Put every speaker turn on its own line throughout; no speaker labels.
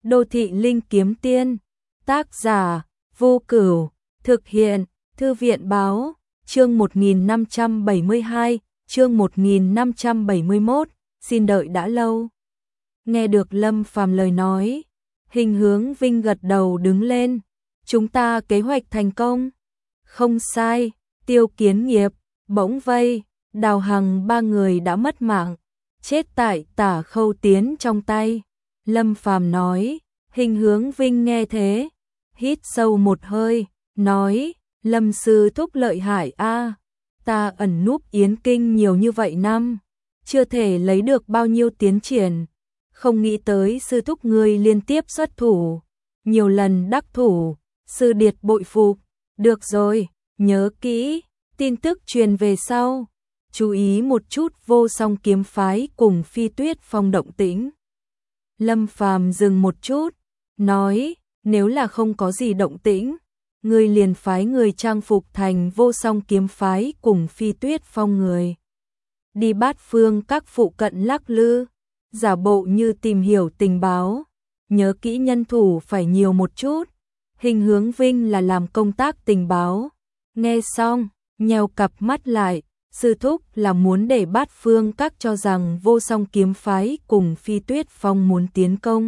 Đô thị linh kiếm tiên, tác giả Vô Cửu, thực hiện Thư viện báo, chương 1572, chương 1571, xin đợi đã lâu. Nghe được Lâm Phàm lời nói, Hình Hướng Vinh gật đầu đứng lên, chúng ta kế hoạch thành công. Không sai, Tiêu Kiến Nghiệp, Bỗng Vây, Đào Hằng ba người đã mất mạng, chết tại Tả Khâu Tiến trong tay. Lâm Phàm nói. Hình Hướng Vinh nghe thế, hít sâu một hơi, nói, Lâm sư thúc lợi hại a, ta ẩn núp Yến Kinh nhiều như vậy năm, chưa thể lấy được bao nhiêu tiến triển, không nghĩ tới sư thúc ngươi liên tiếp xuất thủ, nhiều lần đắc thủ, sư điệt bội phục, được rồi, nhớ kỹ, tin tức truyền về sau, chú ý một chút Vô Song kiếm phái cùng Phi Tuyết Phong động tĩnh. Lâm Phàm dừng một chút, nói, nếu là không có gì động tĩnh, ngươi liền phái người trang phục thành Vô Song kiếm phái cùng Phi Tuyết Phong người. Đi Bát Phương các phụ cận lắc lư, giả bộ như tìm hiểu tình báo, nhớ kỹ nhân thủ phải nhiều một chút. Hình Hướng Vinh là làm công tác tình báo. Nghe xong, nheo cặp mắt lại, sư thúc là muốn để Bát Phương các cho rằng Vô Song kiếm phái cùng Phi Tuyết Phong muốn tiến công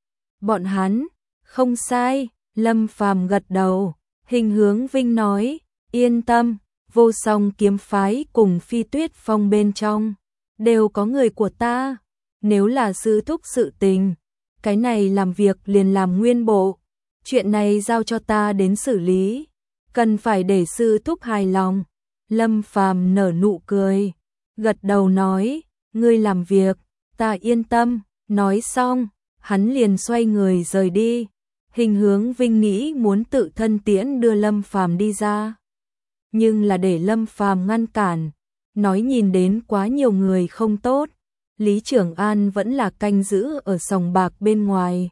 bọn hắn. Không sai, Lâm Phàm gật đầu. Hình Hướng Vinh nói, yên tâm, Vô Song kiếm phái cùng Phi Tuyết Phong bên trong đều có người của ta, nếu là sư thúc sự tình, cái này làm việc liền làm nguyên bộ, chuyện này giao cho ta đến xử lý, cần phải để sư thúc hài lòng. Lâm Phàm nở nụ cười, gật đầu nói, ngươi làm việc, ta yên tâm. Nói xong, hắn liền xoay người rời đi. Hình Hướng Vinh nghĩ muốn tự thân tiễn đưa Lâm Phàm đi ra, nhưng là để Lâm Phàm ngăn cản, nói nhìn đến quá nhiều người không tốt. Lý Trường An vẫn là canh giữ ở sòng bạc bên ngoài.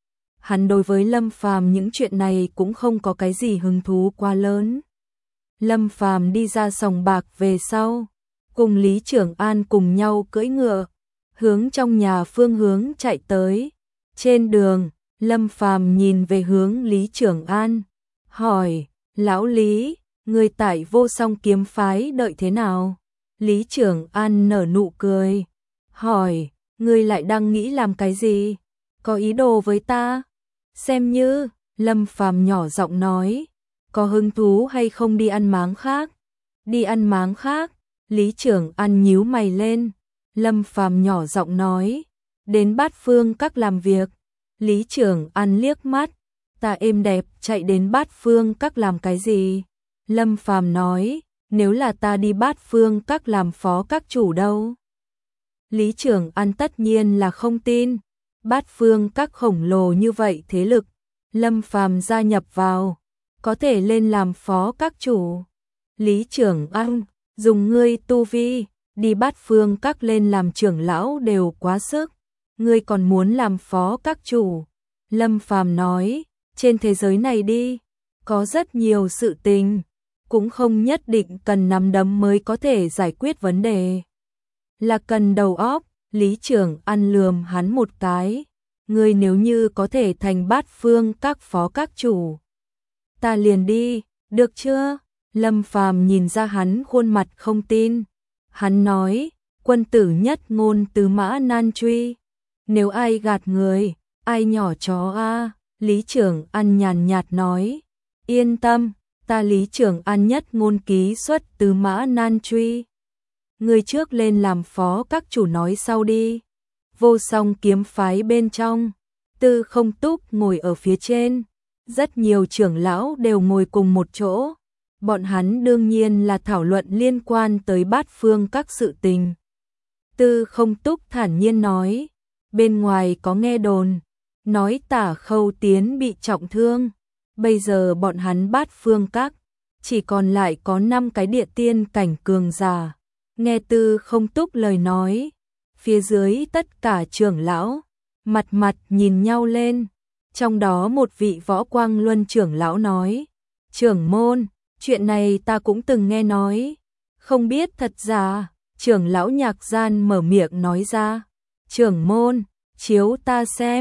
Hắn đối với Lâm Phàm những chuyện này cũng không có cái gì hứng thú quá lớn. Lâm Phàm đi ra sòng bạc về sau, cùng Lý Trường An cùng nhau cưỡi ngựa, hướng trong nhà phương hướng chạy tới. Trên đường, Lâm Phàm nhìn về hướng Lý Trường An, hỏi, lão Lý, người tại Vô Song kiếm phái đợi thế nào? Lý Trường An nở nụ cười, hỏi, ngươi lại đang nghĩ làm cái gì? Có ý đồ với ta? Xem như, Lâm Phàm nhỏ giọng nói, có hứng thú hay không đi ăn máng khác? Đi ăn máng khác? Lý Trường An nhíu mày lên. Lâm Phàm nhỏ giọng nói, đến Bát Phương các làm việc. Lý Trường An liếc mắt, ta êm đẹp chạy đến Bát Phương các làm cái gì? Lâm Phàm nói, nếu là ta đi Bát Phương các làm phó các chủ đâu? Lý Trường An tất nhiên là không tin. Bát Phương các khổng lồ như vậy thế lực, Lâm Phàm gia nhập vào, có thể lên làm phó các chủ. Lý Trường An, dùng ngươi tu vi, đi Bát Phương các lên làm trưởng lão đều quá sức, ngươi còn muốn làm phó các chủ. Lâm Phàm nói, trên thế giới này đi, có rất nhiều sự tình, cũng không nhất định cần nắm đấm mới có thể giải quyết vấn đề, là cần đầu óc. Lý Trường An lườm hắn một cái, ngươi nếu như có thể thành Bát Phương các phó các chủ, ta liền đi, được chưa? Lâm Phàm nhìn ra hắn khuôn mặt không tin. Hắn nói, quân tử nhất ngôn tứ mã nan truy, nếu ai gạt người, ai nhỏ chó a. Lý Trường An nhàn nhạt nói, yên tâm, ta Lý Trường An nhất ngôn ký xuất tứ mã nan truy. Người trước lên làm phó các chủ nói sau đi. Vô Song kiếm phái bên trong, Tư Không Túc ngồi ở phía trên, rất nhiều trưởng lão đều ngồi cùng một chỗ. Bọn hắn đương nhiên là thảo luận liên quan tới Bát Phương các sự tình. Tư Không Túc thản nhiên nói, bên ngoài có nghe đồn, nói Tả Khâu Tiến bị trọng thương, bây giờ bọn hắn Bát Phương các chỉ còn lại có 5 cái địa tiên cảnh cường giả. Nghe Tư Không Túc lời nói, phía dưới tất cả trưởng lão mặt mặt nhìn nhau lên, trong đó một vị Võ Quang Luân trưởng lão nói, trưởng môn, chuyện này ta cũng từng nghe nói, không biết thật giả. Trưởng lão Nhạc Gian mở miệng nói ra, trưởng môn, chiếu ta xem,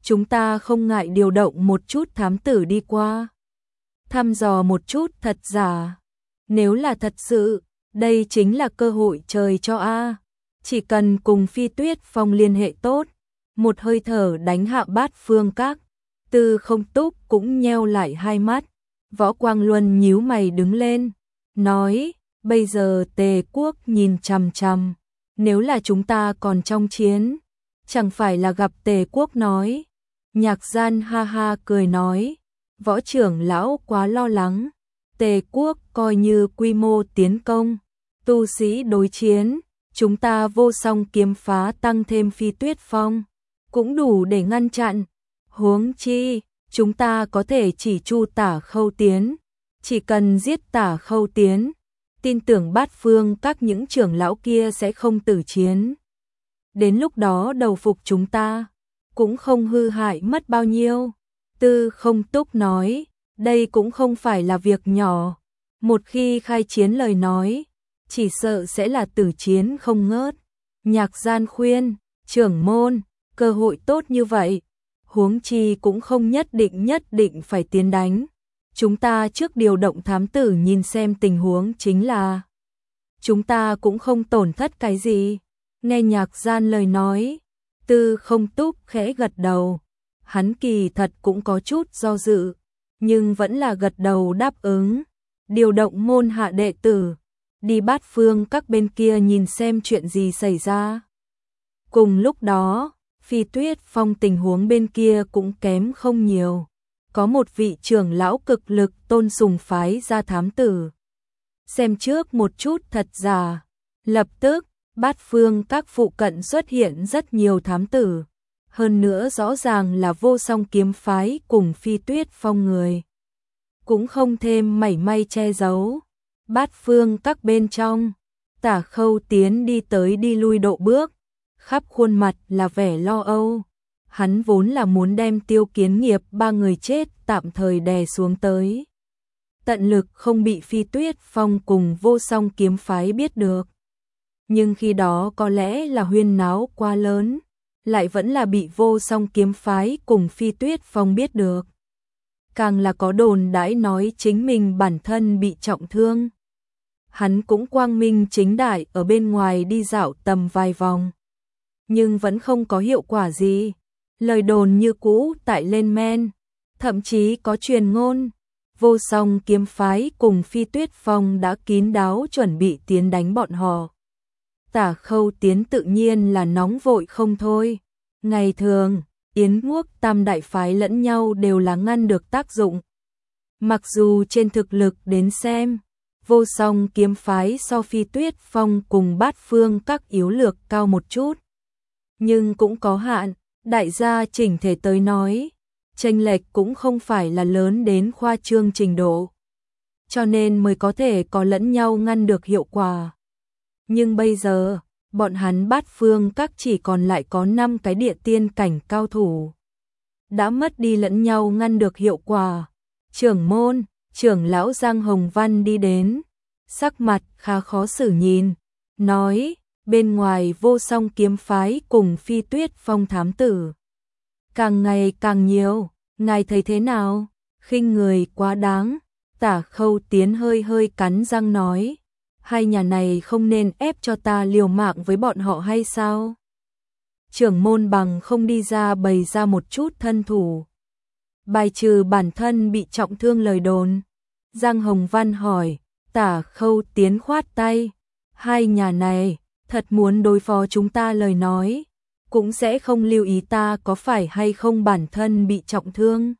chúng ta không ngại điều động một chút thám tử đi qua. Thăm dò một chút thật giả. Nếu là thật sự, đây chính là cơ hội trời cho a. Chỉ cần cùng Phi Tuyết Phong liên hệ tốt, một hơi thở đánh hạ Bát Phương Các. Tư Không Túc cũng nheo lại hai mắt. Võ Quang Luân nhíu mày đứng lên, nói, bây giờ Tề quốc nhìn chằm chằm, nếu là chúng ta còn trong chiến, chẳng phải là gặp Tề quốc nói. Nhạc Gian ha ha cười nói, Võ trưởng lão quá lo lắng, Tề quốc coi như quy mô tiến công, tu sĩ đối chiến, chúng ta Vô Song Kiếm Phá tăng thêm Phi Tuyết Phong, cũng đủ để ngăn chặn. Huống chi, chúng ta có thể chỉ tru Tả Khâu Tiến, chỉ cần giết Tả Khâu Tiến, tin tưởng Bát Phương Các những trưởng lão kia sẽ không tử chiến. Đến lúc đó đầu phục chúng ta, cũng không hư hại mất bao nhiêu. Tư Không Túc nói, đây cũng không phải là việc nhỏ, một khi khai chiến lời nói, chỉ sợ sẽ là tử chiến không ngớt. Nhạc Gian khuyên, trưởng môn, cơ hội tốt như vậy, huống chi cũng không nhất định phải tiến đánh. Chúng ta trước điều động thám tử nhìn xem tình huống chính là. Chúng ta cũng không tổn thất cái gì. Nghe Nhạc Gian lời nói, Tư Không Túc khẽ gật đầu. Hắn kỳ thật cũng có chút do dự, nhưng vẫn là gật đầu đáp ứng. Điều động môn hạ đệ tử, đi Bát Phương Các bên kia nhìn xem chuyện gì xảy ra. Cùng lúc đó, Phi Tuyết Phong tình huống bên kia cũng kém không nhiều. Có một vị trưởng lão cực lực tôn sùng phái ra thám tử. Xem trước một chút thật giả. Lập tức, Bát Phương Các phụ cận xuất hiện rất nhiều thám tử. Hơn nữa rõ ràng là Vô Song Kiếm Phái cùng Phi Tuyết Phong người. Cũng không thêm mảy may che giấu. Bát Phương Các bên trong, Tả Khâu Tiến đi tới đi lui độ bước, khắp khuôn mặt là vẻ lo âu. Hắn vốn là muốn đem Tiêu Kiến Nghiệp ba người chết tạm thời đè xuống tới. Tận lực không bị Phi Tuyết Phong cùng Vô Song Kiếm Phái biết được. Nhưng khi đó có lẽ là huyên náo quá lớn, lại vẫn là bị Vô Song Kiếm Phái cùng Phi Tuyết Phong biết được. Càng là có đồn đãi nói chính mình bản thân bị trọng thương. Hắn cũng quang minh chính đại ở bên ngoài đi dạo tầm vài vòng. Nhưng vẫn không có hiệu quả gì. Lời đồn như cũ tại lên men. Thậm chí có truyền ngôn, Vô Song Kiếm Phái cùng Phi Tuyết Phong đã kín đáo chuẩn bị tiến đánh bọn họ. Tả Khâu Tiến tự nhiên là nóng vội không thôi. Ngày thường, Yến Quốc tam đại phái lẫn nhau đều là ngăn được tác dụng. Mặc dù trên thực lực đến xem, Vô Song Kiếm Phái so Phi Tuyết Phong cùng Bát Phương Các yếu lược cao một chút. Nhưng cũng có hạn, đại gia chỉnh thể tới nói, chênh lệch cũng không phải là lớn đến khoa trương trình độ. Cho nên mới có thể có lẫn nhau ngăn được hiệu quả. Nhưng bây giờ, bọn hắn Bát Phương Các chỉ còn lại có 5 cái địa tiên cảnh cao thủ. Đã mất đi lẫn nhau ngăn được hiệu quả. Trưởng môn, trưởng lão Giang Hồng Văn đi đến, sắc mặt khá khó xử nhìn, nói, bên ngoài Vô Song Kiếm Phái cùng Phi Tuyết Phong thám tử. Càng ngày càng nhiều, ngài thấy thế nào? Khinh người quá đáng. Tả Khâu Tiến hơi cắn răng nói, hai nhà này không nên ép cho ta liều mạng với bọn họ hay sao? Trưởng môn bằng không đi ra bày ra một chút thân thủ, bài trừ bản thân bị trọng thương lời đồn. Giang Hồng Văn hỏi, Tả Khâu Tiến khoát tay, hai nhà này thật muốn đối phó chúng ta lời nói, cũng sẽ không lưu ý ta có phải hay không bản thân bị trọng thương.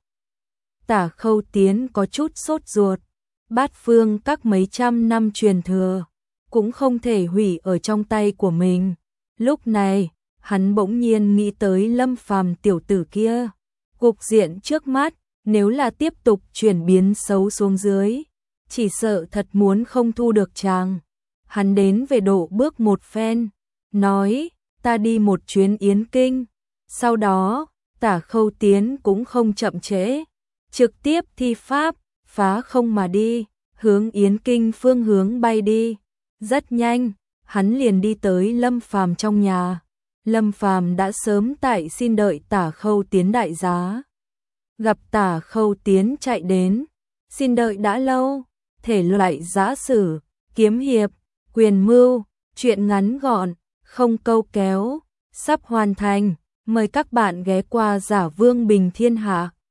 Tả Khâu Tiến có chút sốt ruột, Bát Phương Các mấy trăm năm truyền thừa, cũng không thể hủy ở trong tay của mình. Lúc này, hắn bỗng nhiên nghĩ tới Lâm Phàm tiểu tử kia. Cục diện trước mắt, nếu là tiếp tục chuyển biến xấu xuống dưới, chỉ sợ thật muốn không thu được chàng. Hắn đến về độ bước một phen, nói, ta đi một chuyến Yến Kinh. Sau đó, Tả Khâu Tiến cũng không chậm trễ, trực tiếp thi pháp, phá không mà đi, hướng Yến Kinh phương hướng bay đi. Rất nhanh, hắn liền đi tới Lâm Phàm trong nhà. Lâm Phàm đã sớm tại xin đợi Tả Khâu Tiến đại giá. Gặp Tả Khâu Tiến chạy đến, xin đợi đã lâu, thể loại giã sử, kiếm hiệp, quyền mưu, truyện ngắn gọn, không câu kéo, sắp hoàn thành, mời các bạn ghé qua Giả Vương Bình Thiên Hạ.